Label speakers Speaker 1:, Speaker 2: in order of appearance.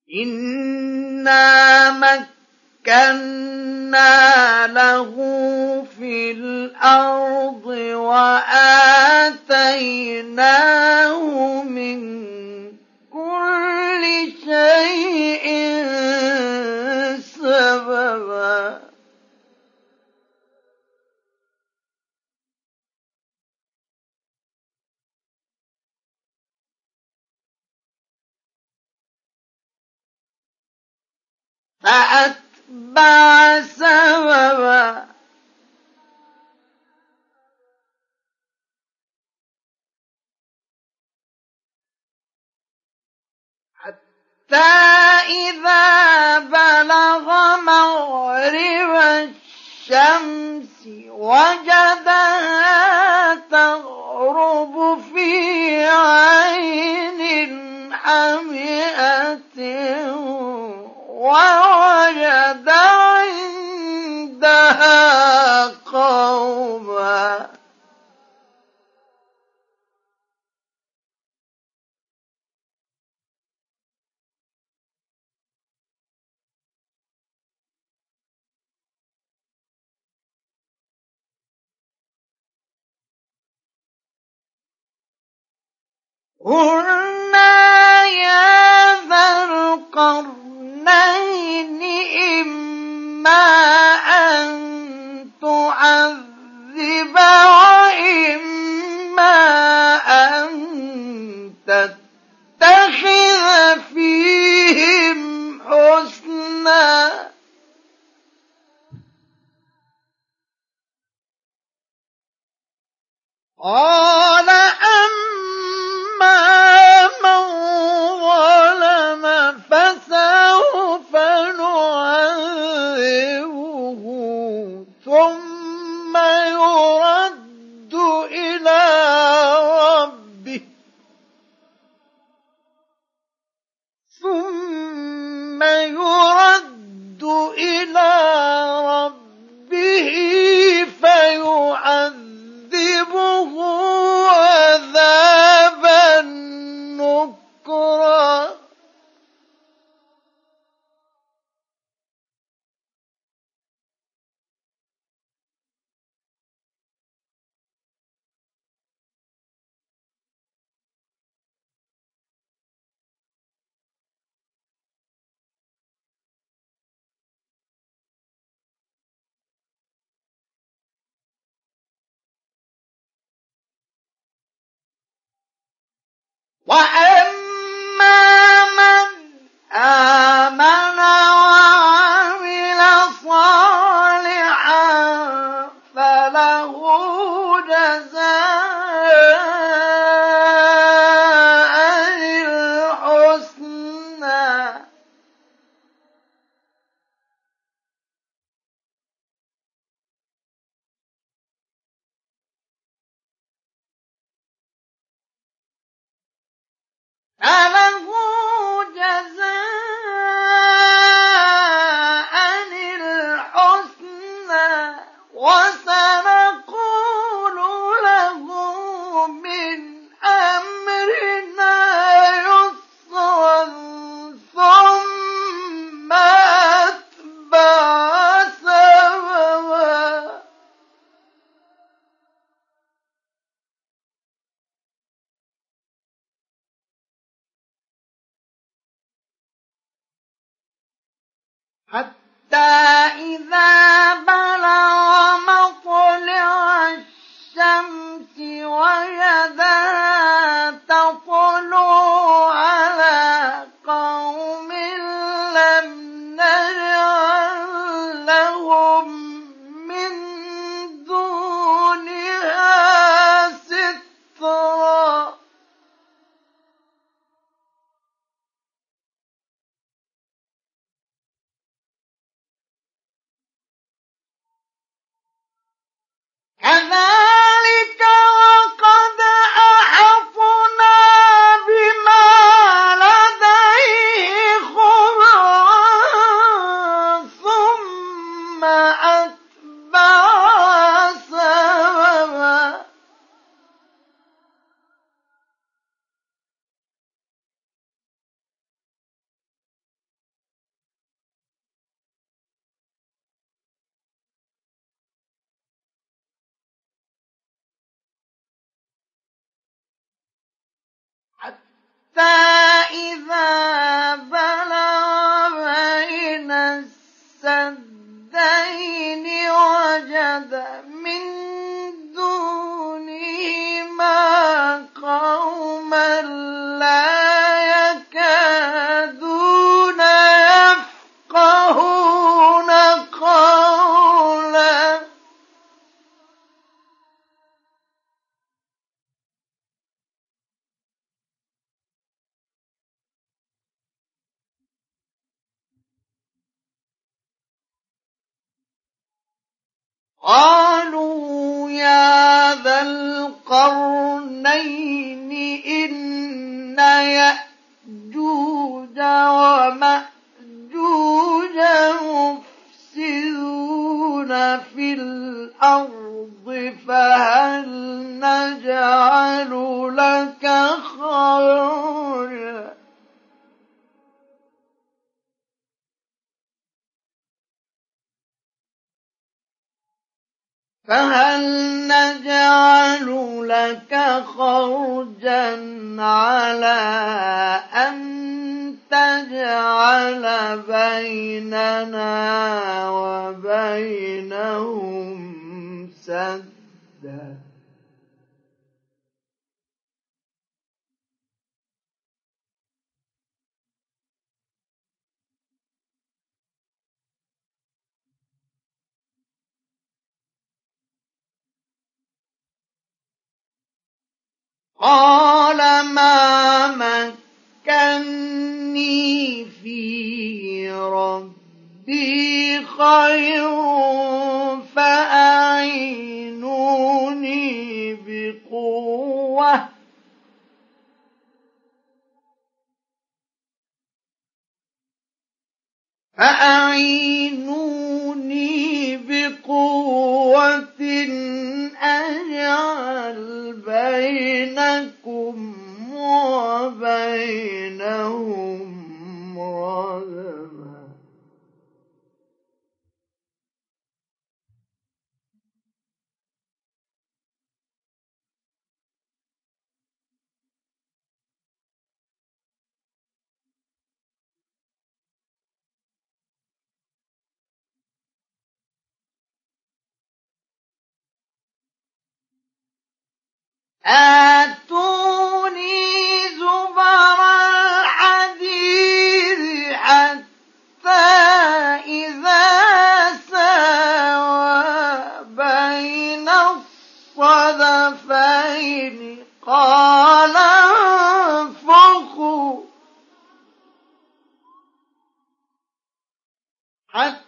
Speaker 1: إِنَّا مَكَّنَّا لَهُ فِي الْأَرْضِ وَآتَيْنَاهُ مِن كُلِّ شَيْءٍ سَبَبًا فَأَتْبَعَ سَبَبًا حَتَّىٰ إِذَا بَلَغَ مَغْرِبَ الشَّمْسِ وَجَدَهَا تَغْرُبُ فِي عَيْنٍ حَمِئَةٍ وَوَجَدَ عِندَهَا قَوْمًا قُلْنَا يَا ذَا الْقَرْنَيْنِ إِمَّا أَن تُعَذِّبَ وَإِمَّا أَن تَتَّخِذَ فِيهِمْ حُسْنًا قَالَ أَمَّا مَن ظَلَمَ فَسَوْفَ نُعَذِّبُهُ ثُمَّ يُرَدُّ إِلَىٰ رَبِّهِ فَيُعَذِّبُهُ عَذَابًا نُّكْرًا وَأَمَّا مَنْ آمَنَ وَعَمِلَ صَالِحًا فَلَهُ جَزَاءً الْحُسْنَىٰ وَسَنَقُولُ لَهُ مِنْ أَمْرِنَا يُسْرًا ثُمَّ أَتْبَعَ سَبَبًا حَتَّىٰ إِذَا بَلَغَ مَطْلِعَ الشَّمْسِ وَجَدَهَا تَطْلُعُ عَلَىٰ قَوْمٍ لَّمْ نَجْعَل لَّهُم مِّن دُونِهَا سِتْرًا إذا بلغ بين السدين وجد من دونهما قوما لا يكادون يفقهون قولا قالوا يا ذا القرنين إن يأجوج ومأجوج مفسدون في الأرض فهل نجعل لك خرجا على أن تجعل بيننا وبينهم سدا قال ما مكني فيه ربي خير فأعينوني بقوة أجعل بينكم وبينهم ردما آتوني زبر الحديد حتى إذا ساوى بين الصدفين قال انفخوا حتى